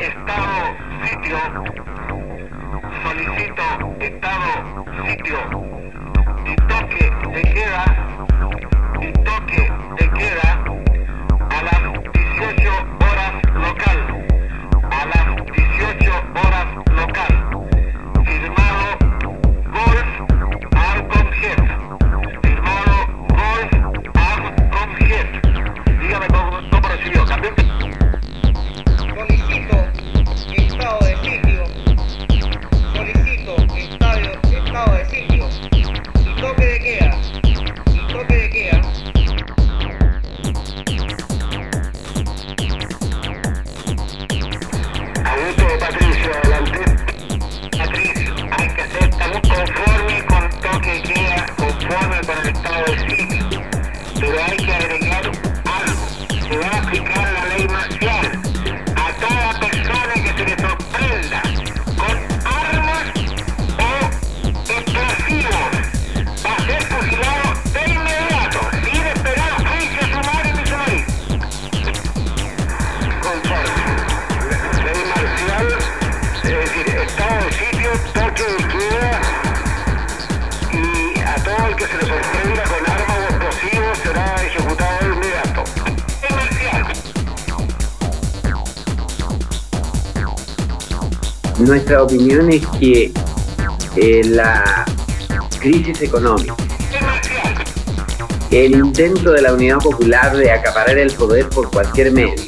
estado sitio, solicito estado sitio y toque de queda a las 18 horas local, firmado Golf Arcomjet, dígame cómo recibió, campeón. Solicito estado de sitio y toque de queda. Abuso de Patricio, adelante. Patricio, hay que ser, estamos conformes con toque de queda, conforme con el estado de sitio, pero hay que agregar algo. Se va a aplicar la ley marcial a toda persona que se le sorprenda con armas o explosivos. Va a ser fusilado de inmediato, sin esperar juicio sumario ni sumario. Conforme. Ley marcial, es decir, estado de sitio, toque de queda, y a todo el que se le sorprenda con armas o explosivos será ejecutado de inmediato. Ley marcial. Nuestra opinión es que la crisis económica, el intento de la Unidad Popular de acaparar el poder por cualquier medio,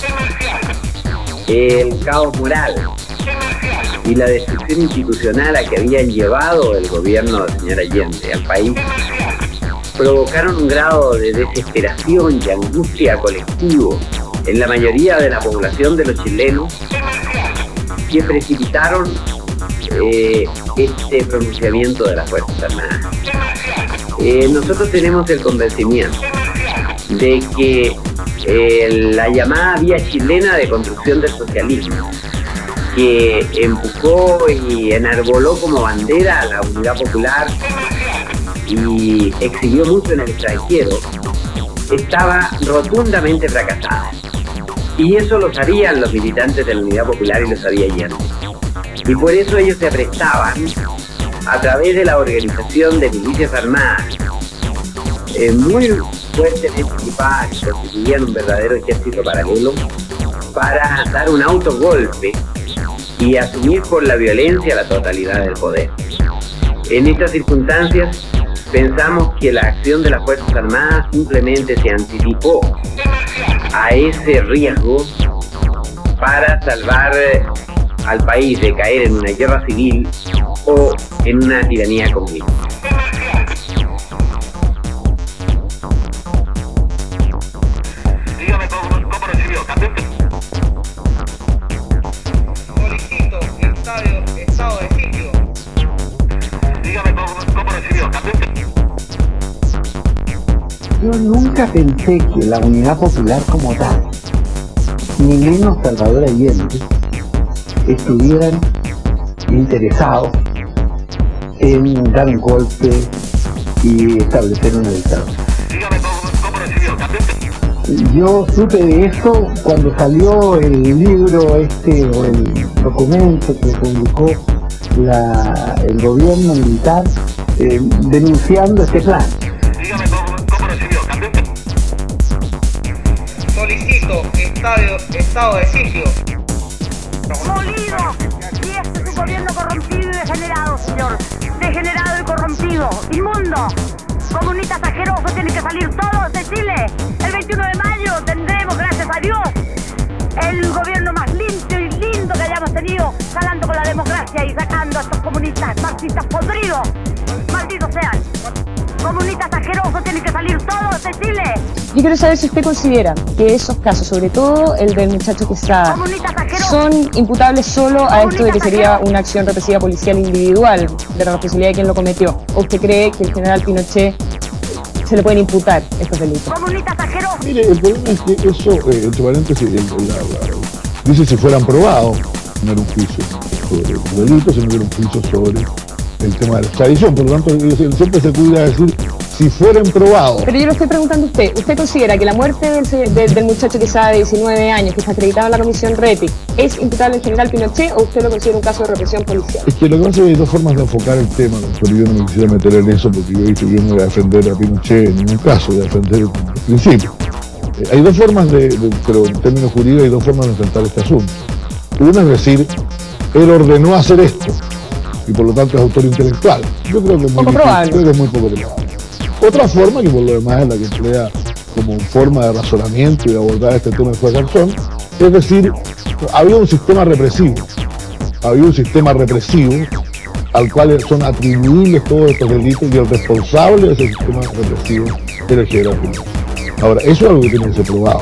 el caos moral y la destrucción institucional a que habían llevado el gobierno del señor Allende al país provocaron un grado de desesperación y angustia colectivo en la mayoría de la población de los chilenos que precipitaron este pronunciamiento de las Fuerzas Armadas. Nosotros tenemos el convencimiento de que la llamada vía chilena de construcción del socialismo, que empujó y enarboló como bandera a la Unidad Popular y exhibió mucho en el extranjero, estaba rotundamente fracasada. Y eso lo sabían los militantes de la Unidad Popular y lo sabía Allende. Y por eso ellos se prestaban, a través de la organización de milicias armadas, muy fuertemente equipadas, que constituían un verdadero ejército paralelo, para dar un autogolpe y asumir por la violencia la totalidad del poder. En estas circunstancias, pensamos que la acción de las Fuerzas Armadas simplemente se anticipó a ese riesgo para salvar al país de caer en una guerra civil o en una tiranía comunista. Dígame cómo recibió, campeón. Solicito estado de sitio. Dígame cómo recibió, campeón. Yo nunca pensé que la Unidad Popular como tal, ni menos Salvador Allende, estuvieran interesados en dar un golpe y establecer una dictadura. Dígame cómo recibió, campeón. Yo supe de eso cuando salió el libro o el documento que publicó el gobierno militar denunciando este plan. Dígame cómo recibió, campeón. Solicito estado de sitio. Molido, y este es un gobierno corrompido y degenerado, señor. Degenerado y corrompido, inmundo. Comunistas asquerosos, tienen que salir todos de Chile. El 21 de mayo tendremos, gracias a Dios, el gobierno más limpio y lindo que hayamos tenido, jalando con la democracia y sacando a estos comunistas marxistas podridos. Malditos sean. Comunistas asquerosos, tienen que salir todos de Chile. Yo quiero saber si usted considera que esos casos, sobre todo el del muchacho Quesada, son imputables solo a esto de que sería una acción represiva policial individual, de la responsabilidad de quien lo cometió. ¿O usted cree que el general Pinochet se le pueden imputar estos delitos? Mire, el problema es que eso, entre paréntesis, dice si fueran probados, no era un juicio sobre el delito, sino que era un juicio sobre el tema de la extradición. Por lo tanto, siempre se cuida decir si fueran probados. Pero yo lo estoy preguntando a usted. ¿Usted considera que la muerte del muchacho que estaba de 19 años, que está acreditado en la comisión RETIC, es imputable al general Pinochet o usted lo considera un caso de represión policial? Es que lo que pasa es que hay dos formas de enfocar el tema, pero yo no me quisiera meter en eso porque yo he dicho que yo no voy a defender a Pinochet en ningún caso, voy a defender el principio. Hay dos formas pero en términos jurídicos hay dos formas de enfrentar este asunto. Una es decir, él ordenó hacer esto y por lo tanto es autor intelectual. Yo creo que es muy probable. Creo que es muy poco probable. Otra forma, que por lo demás es la que emplea como forma de razonamiento y de abordar este tema de juez Garzón, es decir, había un sistema represivo al cual son atribuibles todos estos delitos y el responsable de ese sistema represivo era el general Pinochet. Ahora, eso es algo que tiene que ser probado.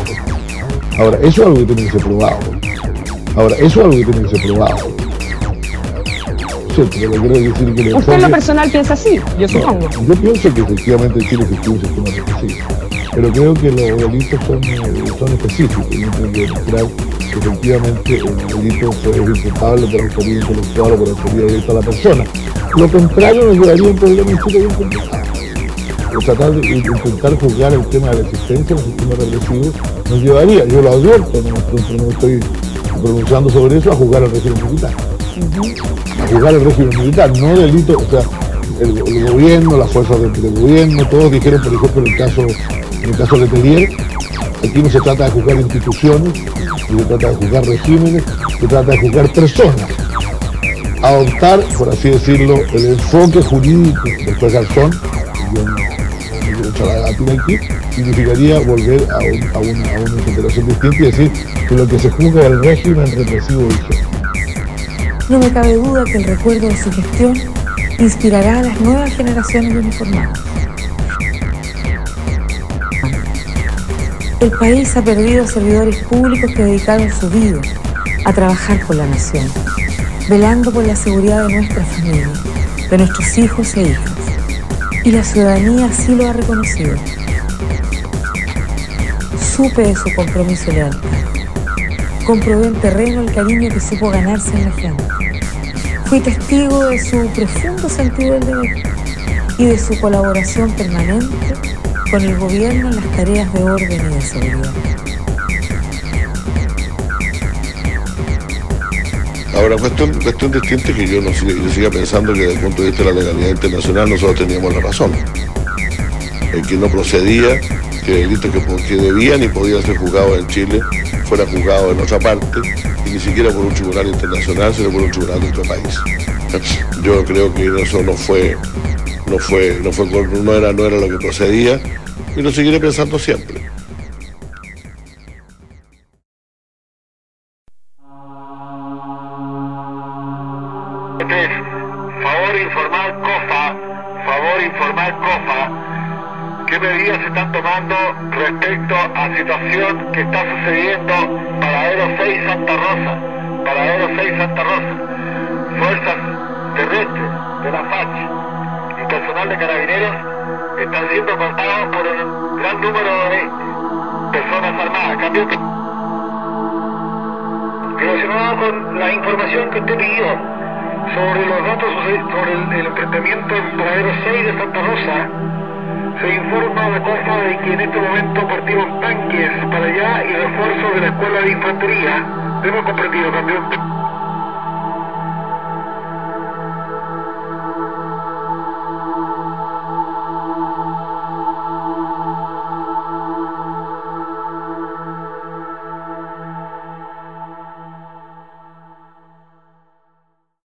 Sí, pero quiero decir que ¿usted en lo personal piensa así? Yo supongo. Yo pienso que efectivamente en Chile existe un sistema represivo, pero creo que los delitos son específicos. Yo tengo que demostrar que efectivamente el delito es imputable por autoría intelectual o por autoría directa a la persona. Lo contrario nos llevaría a un problema en Chile bien complicado. Tratar de intentar juzgar el tema de la existencia del sistema represivo nos llevaría, yo lo advierto, no estoy pronunciando sobre eso, a juzgar al régimen militar. A juzgar el régimen militar, no delito, o sea, el gobierno, las fuerzas del gobierno, todos dijeron, por ejemplo, en el caso de Letelier, aquí no se trata de juzgar instituciones, ni se trata de juzgar regímenes, se trata de juzgar personas. Adoptar, por así decirlo, el enfoque jurídico del juez Garzón, aquí, significaría volver a una interpretación distinta y decir que lo que se juzga es el régimen represivo vigente. No me cabe duda que el recuerdo de su gestión inspirará a las nuevas generaciones de uniformados. El país ha perdido servidores públicos que dedicaron su vida a trabajar por la nación, velando por la seguridad de nuestra familia, de nuestros hijos e hijas. Y la ciudadanía así lo ha reconocido. Supe de su compromiso y lealtad. Comprobé en terreno el cariño que supo ganarse en la gente. Fui testigo de su profundo sentido del deber y de su colaboración permanente con el gobierno en las tareas de orden y de seguridad. Ahora, cuestión distinta es que yo siga pensando que desde el punto de vista de la legalidad internacional nosotros teníamos la razón. El que no procedía, que delitos que debían y podían ser juzgados en Chile fuera juzgado en otra parte y ni siquiera por un tribunal internacional, sino por un tribunal de otro país. Yo creo que eso no era lo que procedía y lo seguiré pensando siempre. ¿Qué medidas se están tomando respecto a la situación que está sucediendo Paradero 6 Santa Rosa? Fuerzas terrestres de la FACH y personal de carabineros están siendo cortados por un gran número de personas armadas. Cambio relacionado con la información que usted pidió sobre los datos sobre el enfrentamiento en Paradero 6 de Santa Rosa, se informa a la COFA de que en este momento partieron tanques para allá y refuerzos de la Escuela de Infantería. Hemos comprendido, campeón.